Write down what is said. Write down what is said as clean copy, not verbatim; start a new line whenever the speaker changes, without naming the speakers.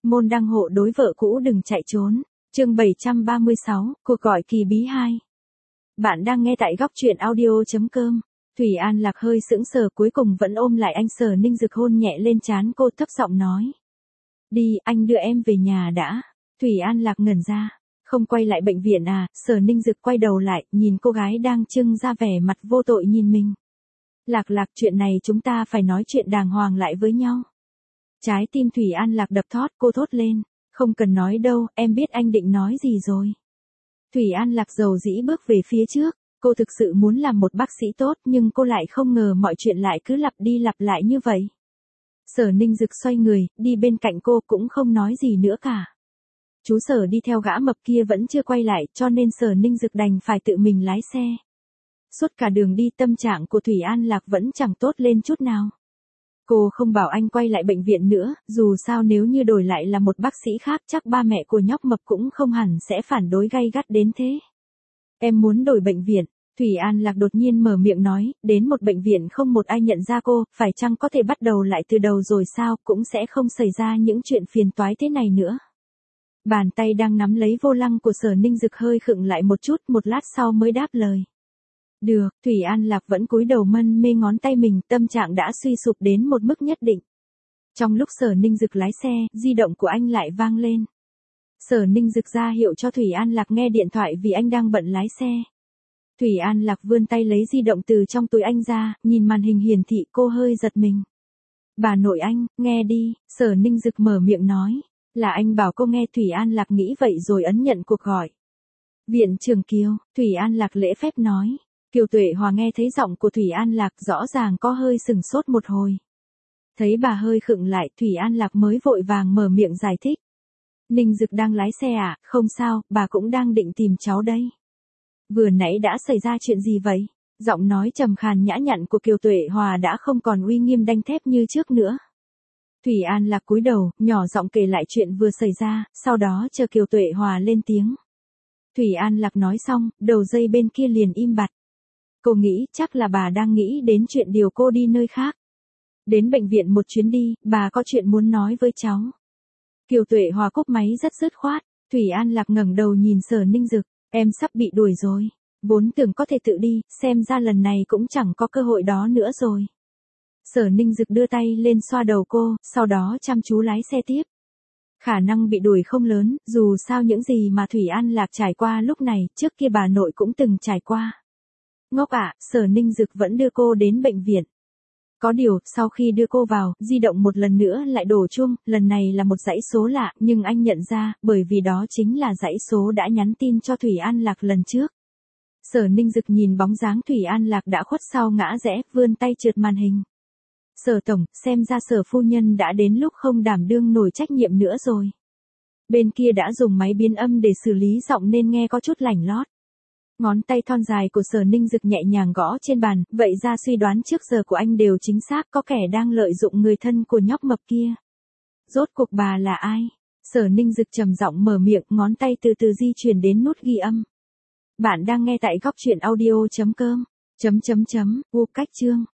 môn đăng hộ đối vợ cũ đừng chạy trốn. Chương 736, cuộc gọi kỳ bí 2. Bạn đang nghe tại góc truyện audio.com. Thủy An Lạc hơi sững sờ, cuối cùng vẫn ôm lại anh. Sở Ninh Dực hôn nhẹ lên trán cô, thấp giọng nói. Đi, anh đưa em về nhà đã. Thủy An Lạc ngẩn ra. Không quay lại bệnh viện à? Sở Ninh Dực quay đầu lại, nhìn cô gái đang trưng ra vẻ mặt vô tội nhìn mình. Lạc Lạc, chuyện này chúng ta phải nói chuyện đàng hoàng lại với nhau. Trái tim Thủy An Lạc đập thót, cô thốt lên. Không cần nói đâu, em biết anh định nói gì rồi. Thủy An Lạc dầu dĩ bước về phía trước. Cô thực sự muốn làm một bác sĩ tốt, nhưng cô lại không ngờ mọi chuyện lại cứ lặp đi lặp lại như vậy. Sở Ninh Dực xoay người, đi bên cạnh cô, cũng không nói gì nữa cả. Chú Sở đi theo gã mập kia vẫn chưa quay lại, cho nên Sở Ninh Dực đành phải tự mình lái xe. Suốt cả đường đi, tâm trạng của Thủy An Lạc vẫn chẳng tốt lên chút nào. Cô không bảo anh quay lại bệnh viện nữa, dù sao nếu như đổi lại là một bác sĩ khác chắc ba mẹ của nhóc mập cũng không hẳn sẽ phản đối gay gắt đến thế. Em muốn đổi bệnh viện. Thủy An Lạc đột nhiên mở miệng nói, đến một bệnh viện không một ai nhận ra cô, phải chăng có thể bắt đầu lại từ đầu rồi sao, cũng sẽ không xảy ra những chuyện phiền toái thế này nữa. Bàn tay đang nắm lấy vô lăng của Sở Ninh Dực hơi khựng lại một chút, một lát sau mới đáp lời. Được, Thủy An Lạc vẫn cúi đầu mân mê ngón tay mình, tâm trạng đã suy sụp đến một mức nhất định. Trong lúc Sở Ninh Dực lái xe, di động của anh lại vang lên. Sở Ninh Dực ra hiệu cho Thủy An Lạc nghe điện thoại vì anh đang bận lái xe. Thủy An Lạc vươn tay lấy di động từ trong túi anh ra, nhìn màn hình hiển thị cô hơi giật mình. Bà nội anh, nghe đi, Sở Ninh Dực mở miệng nói. Là anh bảo cô nghe. Thủy An Lạc nghĩ vậy rồi ấn nhận cuộc gọi. Viện trưởng Kiều, Thủy An Lạc lễ phép nói. Kiều Tuệ Hòa nghe thấy giọng của Thủy An Lạc rõ ràng có hơi sừng sốt một hồi. Thấy bà hơi khựng lại, Thủy An Lạc mới vội vàng mở miệng giải thích. Ninh Dực đang lái xe à? Không sao, bà cũng đang định tìm cháu đây. Vừa nãy đã xảy ra chuyện gì vậy? Giọng nói trầm khàn nhã nhặn của Kiều Tuệ Hòa đã không còn uy nghiêm đanh thép như trước nữa. Thủy An Lạc cúi đầu, nhỏ giọng kể lại chuyện vừa xảy ra, sau đó chờ Kiều Tuệ Hòa lên tiếng. Thủy An Lạc nói xong, đầu dây bên kia liền im bặt. Cô nghĩ chắc là bà đang nghĩ đến chuyện điều cô đi nơi khác. Đến bệnh viện một chuyến đi, bà có chuyện muốn nói với cháu. Kiều Tuệ Hòa cúp máy rất dứt khoát. Thủy An Lạc ngẩng đầu nhìn Sở Ninh Dực. Em sắp bị đuổi rồi. Vốn tưởng có thể tự đi, xem ra lần này cũng chẳng có cơ hội đó nữa rồi. Sở Ninh Dực đưa tay lên xoa đầu cô, sau đó chăm chú lái xe tiếp. Khả năng bị đuổi không lớn, dù sao những gì mà Thủy An Lạc trải qua lúc này, trước kia bà nội cũng từng trải qua. Ngốc ạ, Sở Ninh Dực vẫn đưa cô đến bệnh viện. Có điều, sau khi đưa cô vào, di động một lần nữa lại đổ chuông, lần này là một dãy số lạ, nhưng anh nhận ra, bởi vì đó chính là dãy số đã nhắn tin cho Thủy An Lạc lần trước. Sở Ninh Dực nhìn bóng dáng Thủy An Lạc đã khuất sau ngã rẽ, vươn tay trượt màn hình. Sở tổng, xem ra Sở phu nhân đã đến lúc không đảm đương nổi trách nhiệm nữa rồi. Bên kia đã dùng máy biến âm để xử lý giọng nên nghe có chút lảnh lót. Ngón tay thon dài của Sở Ninh Dực nhẹ nhàng gõ trên bàn, vậy ra suy đoán trước giờ của anh đều chính xác, có kẻ đang lợi dụng người thân của nhóc mập kia. Rốt cuộc bà là ai? Sở Ninh Dực trầm giọng mở miệng, ngón tay từ từ di chuyển đến nút ghi âm. Bạn đang nghe tại góc truyện audio.com. Cách chương.